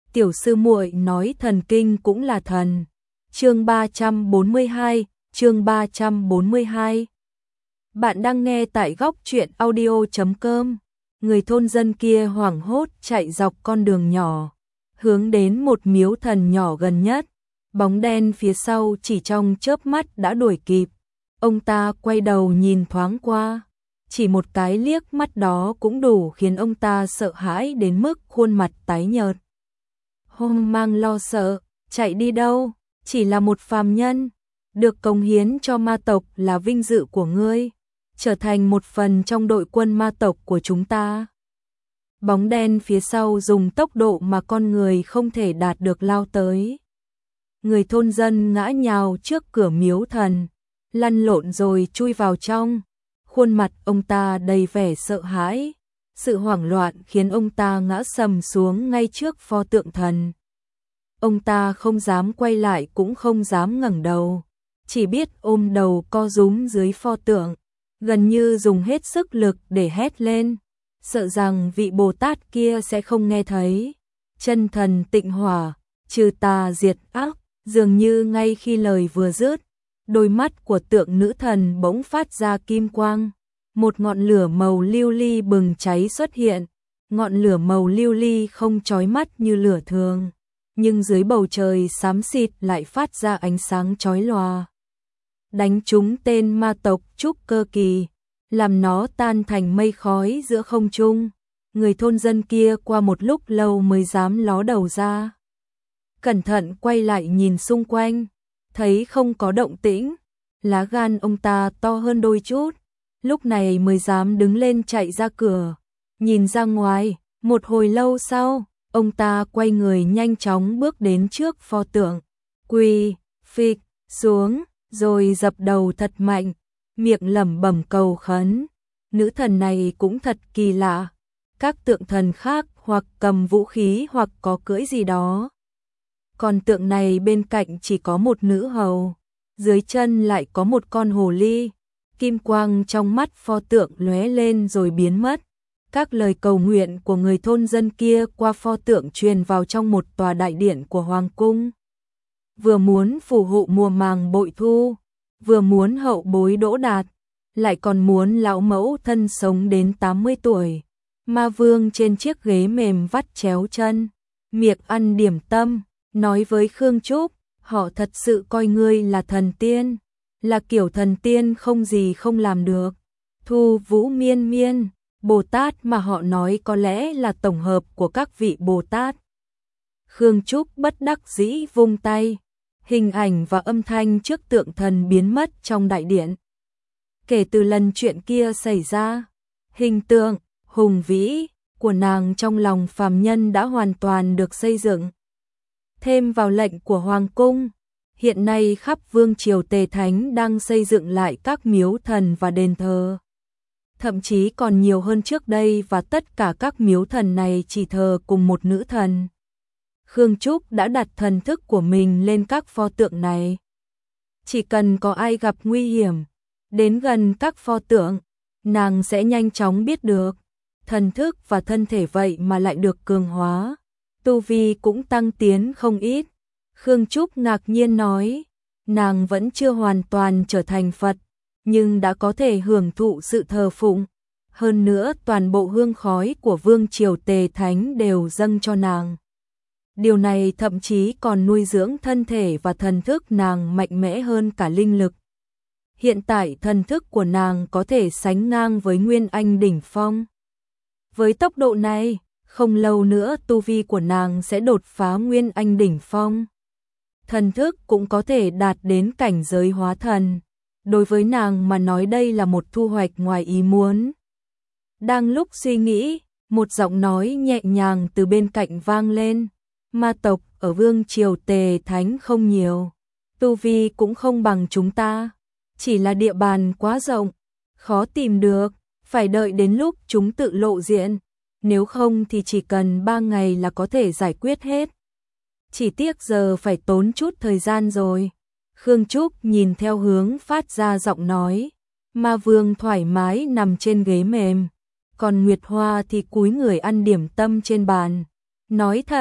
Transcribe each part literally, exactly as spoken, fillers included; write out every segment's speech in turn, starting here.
tiểu sư muội nói thần kinh cũng là thần. Chương ba trăm bốn mươi hai, chương ba trăm bốn mươi hai. Bạn đang nghe tại góc truyện audio chấm com. Người thôn dân kia hoảng hốt chạy dọc con đường nhỏ, hướng đến một miếu thần nhỏ gần nhất. Bóng đen phía sau chỉ trong chớp mắt đã đuổi kịp. Ông ta quay đầu nhìn thoáng qua, chỉ một cái liếc mắt đó cũng đủ khiến ông ta sợ hãi đến mức khuôn mặt tái nhợt. Hoang mang lo sợ, chạy đi đâu? Chỉ là một phàm nhân, được cống hiến cho ma tộc là vinh dự của ngươi, trở thành một phần trong đội quân ma tộc của chúng ta. Bóng đen phía sau dùng tốc độ mà con người không thể đạt được lao tới. Người thôn dân ngã nhào trước cửa miếu thần, lăn lộn rồi chui vào trong. Khuôn mặt ông ta đầy vẻ sợ hãi, sự hoảng loạn khiến ông ta ngã sầm xuống ngay trước pho tượng thần. Ông ta không dám quay lại cũng không dám ngẩng đầu, chỉ biết ôm đầu co rúm dưới pho tượng, gần như dùng hết sức lực để hét lên, sợ rằng vị Bồ Tát kia sẽ không nghe thấy. Chân thần tịnh hỏa, trừ tà diệt ác. Dường như ngay khi lời vừa dứt, đôi mắt của tượng nữ thần bỗng phát ra kim quang, một ngọn lửa màu lưu ly bừng cháy xuất hiện. Ngọn lửa màu lưu ly không chói mắt như lửa thường, nhưng dưới bầu trời xám xịt lại phát ra ánh sáng chói lòa, đánh trúng tên ma tộc trúc cơ kỳ, làm nó tan thành mây khói giữa không trung. Người thôn dân kia qua một lúc lâu mới dám ló đầu ra, cẩn thận quay lại nhìn xung quanh, thấy không có động tĩnh, lá gan ông ta to hơn đôi chút, lúc này mới dám đứng lên chạy ra cửa, nhìn ra ngoài. Một hồi lâu sau, ông ta quay người nhanh chóng bước đến trước pho tượng, quỳ phịch xuống, rồi dập đầu thật mạnh, miệng lẩm bẩm cầu khấn. Nữ thần này cũng thật kỳ lạ, các tượng thần khác hoặc cầm vũ khí hoặc có cưỡi gì đó, còn tượng này bên cạnh chỉ có một nữ hầu, dưới chân lại có một con hồ ly. Kim quang trong mắt pho tượng lóe lên rồi biến mất. Các lời cầu nguyện của người thôn dân kia qua pho tượng truyền vào trong một tòa đại điện của hoàng cung. Vừa muốn phù hộ mùa màng bội thu, vừa muốn hậu bối đỗ đạt, lại còn muốn lão mẫu thân sống đến tám mươi tuổi. Ma vương trên chiếc ghế mềm vắt chéo chân, miệng ăn điểm tâm, nói với Khương Trúc, họ thật sự coi ngươi là thần tiên, là kiểu thần tiên không gì không làm được. Thu Vũ Miên Miên, Bồ Tát mà họ nói có lẽ là tổng hợp của các vị Bồ Tát. Khương Trúc bất đắc dĩ vung tay, hình ảnh và âm thanh trước tượng thần biến mất trong đại điện. Kể từ lần chuyện kia xảy ra, hình tượng hùng vĩ của nàng trong lòng phàm nhân đã hoàn toàn được xây dựng. Thêm vào lệnh của hoàng cung, hiện nay khắp vương triều Tề Thánh đang xây dựng lại các miếu thần và đền thờ. Thậm chí còn nhiều hơn trước đây, và tất cả các miếu thần này chỉ thờ cùng một nữ thần. Khương Trúc đã đặt thần thức của mình lên các pho tượng này. Chỉ cần có ai gặp nguy hiểm, đến gần các pho tượng, nàng sẽ nhanh chóng biết được. Thần thức và thân thể vậy mà lại được cường hóa, tu vi cũng tăng tiến không ít. Khương Trúc ngạc nhiên nói, nàng vẫn chưa hoàn toàn trở thành Phật, nhưng đã có thể hưởng thụ sự thờ phụng. Hơn nữa toàn bộ hương khói của vương triều Tề Thánh đều dâng cho nàng. Điều này thậm chí còn nuôi dưỡng thân thể và thần thức nàng mạnh mẽ hơn cả linh lực. Hiện tại thần thức của nàng có thể sánh ngang với Nguyên Anh đỉnh phong. Với tốc độ này, không lâu nữa tu vi của nàng sẽ đột phá Nguyên Anh đỉnh phong. Thần thức cũng có thể đạt đến cảnh giới hóa thần. Đối với nàng mà nói đây là một thu hoạch ngoài ý muốn. Đang lúc suy nghĩ, một giọng nói nhẹ nhàng từ bên cạnh vang lên. Ma tộc ở vương triều Tề Thánh không nhiều, tu vi cũng không bằng chúng ta, chỉ là địa bàn quá rộng, khó tìm được, phải đợi đến lúc chúng tự lộ diện, nếu không thì chỉ cần ba ngày là có thể giải quyết hết. Chỉ tiếc giờ phải tốn chút thời gian rồi. Khương Trúc nhìn theo hướng phát ra giọng nói, Ma Vương thoải mái nằm trên ghế mềm, còn Nguyệt Hoa thì cúi người ăn điểm tâm trên bàn. Nói thật,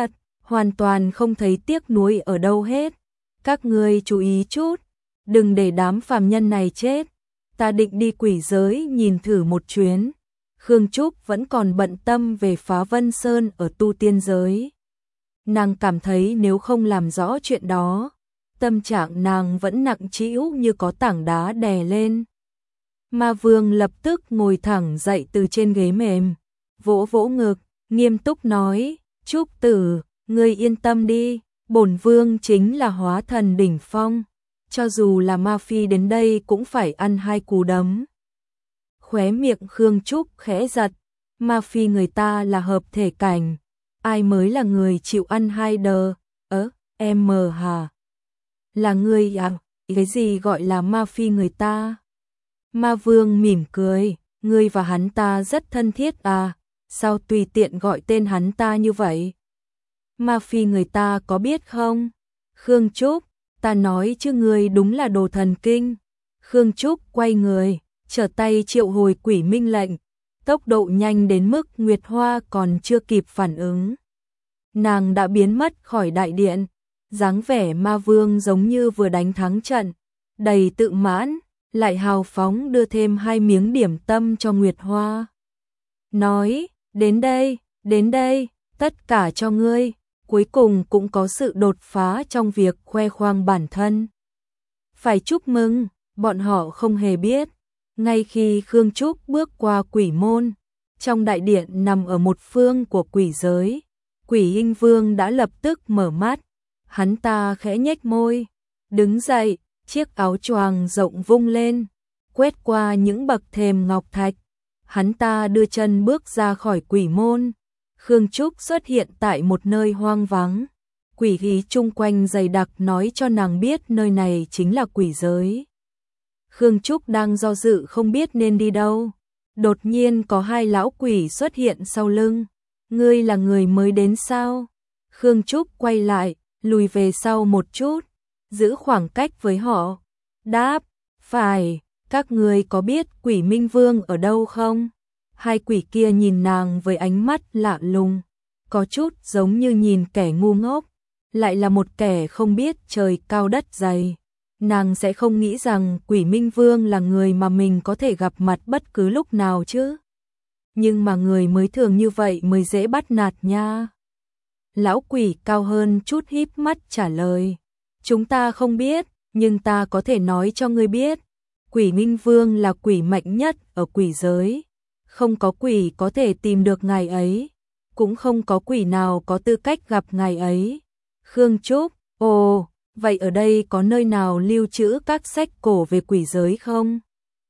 hoàn toàn không thấy tiếc nuối ở đâu hết. Các ngươi chú ý chút, đừng để đám phàm nhân này chết. Ta định đi quỷ giới nhìn thử một chuyến. Khương Trúc vẫn còn bận tâm về Phá Vân Sơn ở tu tiên giới. Nàng cảm thấy nếu không làm rõ chuyện đó, tâm trạng nàng vẫn nặng trĩu như có tảng đá đè lên. Ma Vương lập tức ngồi thẳng dậy từ trên ghế mềm, vỗ vỗ ngực, nghiêm túc nói, Trúc tử, ngươi yên tâm đi, bổn vương chính là hóa thần đỉnh phong, cho dù là ma phi đến đây cũng phải ăn hai cú đấm. Khóe miệng Khương Trúc khẽ giật, ma phi người ta là hợp thể cảnh, ai mới là người chịu ăn hai đờ, ớ, em mờ hả? Là ngươi à, cái gì gọi là ma phi người ta? Ma Vương mỉm cười, ngươi và hắn ta rất thân thiết à, sao tùy tiện gọi tên hắn ta như vậy? Ma phi người ta có biết không? Khương Trúc, ta nói chứ ngươi đúng là đồ thần kinh. Khương Trúc quay người, trở tay triệu hồi quỷ minh lệnh, tốc độ nhanh đến mức Nguyệt Hoa còn chưa kịp phản ứng. Nàng đã biến mất khỏi đại điện, dáng vẻ Ma Vương giống như vừa đánh thắng trận, đầy tự mãn, lại hào phóng đưa thêm hai miếng điểm tâm cho Nguyệt Hoa. Nói, đến đây, đến đây, tất cả cho ngươi, cuối cùng cũng có sự đột phá trong việc khoe khoang bản thân. Phải chúc mừng, bọn họ không hề biết, ngay khi Khương Trúc bước qua quỷ môn, trong đại điện nằm ở một phương của quỷ giới, Quỷ Hinh Vương đã lập tức mở mắt, hắn ta khẽ nhếch môi, đứng dậy, chiếc áo choàng rộng vung lên, quét qua những bậc thềm ngọc thạch, hắn ta đưa chân bước ra khỏi quỷ môn. Khương Trúc xuất hiện tại một nơi hoang vắng, quỷ khí chung quanh dày đặc nói cho nàng biết nơi này chính là quỷ giới. Khương Trúc đang do dự không biết nên đi đâu, đột nhiên có hai lão quỷ xuất hiện sau lưng. Ngươi là người mới đến sao? Khương Trúc quay lại, lùi về sau một chút, giữ khoảng cách với họ. Đáp, phải, các ngươi có biết Quỷ Minh Vương ở đâu không? Hai quỷ kia nhìn nàng với ánh mắt lạ lùng, có chút giống như nhìn kẻ ngu ngốc, lại là một kẻ không biết trời cao đất dày. Nàng sẽ không nghĩ rằng Quỷ Minh Vương là người mà mình có thể gặp mặt bất cứ lúc nào chứ. Nhưng mà người mới thường như vậy mới dễ bắt nạt nha. Lão quỷ cao hơn chút híp mắt trả lời. Chúng ta không biết, nhưng ta có thể nói cho ngươi biết. Quỷ Minh Vương là quỷ mạnh nhất ở quỷ giới. Không có quỷ có thể tìm được ngài ấy. Cũng không có quỷ nào có tư cách gặp ngài ấy. Khương Trúc, ồ, vậy ở đây có nơi nào lưu trữ các sách cổ về quỷ giới không?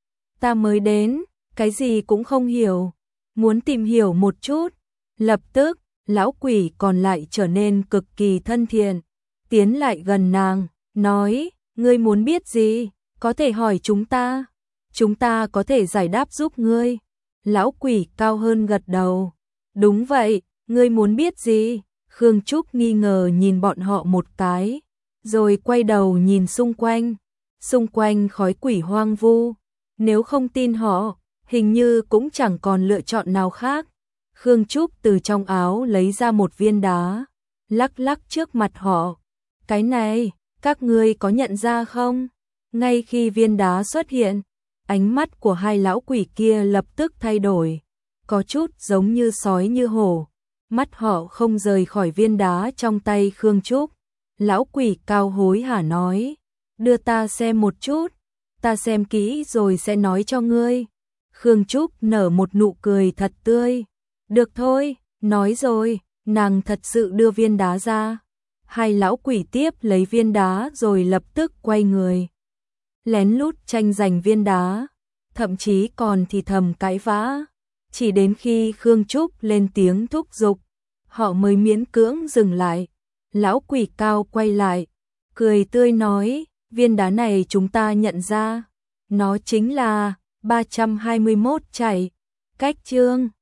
Ta mới đến, cái gì cũng không hiểu. Muốn tìm hiểu một chút. Lập tức, lão quỷ còn lại trở nên cực kỳ thân thiện. Tiến lại gần nàng, nói, ngươi muốn biết gì? Có thể hỏi chúng ta. Chúng ta có thể giải đáp giúp ngươi. Lão quỷ cao hơn gật đầu. Đúng vậy, ngươi muốn biết gì? Khương Trúc nghi ngờ nhìn bọn họ một cái, rồi quay đầu nhìn xung quanh. Xung quanh khói quỷ hoang vu. Nếu không tin họ, hình như cũng chẳng còn lựa chọn nào khác. Khương Trúc từ trong áo lấy ra một viên đá, lắc lắc trước mặt họ. Cái này, các ngươi có nhận ra không? Ngay khi viên đá xuất hiện, ánh mắt của hai lão quỷ kia lập tức thay đổi, có chút giống như sói như hổ. Mắt họ không rời khỏi viên đá trong tay Khương Trúc. Lão quỷ cao hối hả nói, đưa ta xem một chút, ta xem kỹ rồi sẽ nói cho ngươi. Khương Trúc nở một nụ cười thật tươi. Được thôi, nói rồi, nàng thật sự đưa viên đá ra. Hai lão quỷ tiếp lấy viên đá rồi lập tức quay người. Lén lút tranh giành viên đá, thậm chí còn thì thầm cãi vã. Chỉ đến khi Khương Trúc lên tiếng thúc giục, họ mới miễn cưỡng dừng lại. Lão quỷ cao quay lại, cười tươi nói, viên đá này chúng ta nhận ra. Nó chính là ba trăm hai mươi mốt chảy. Cách chương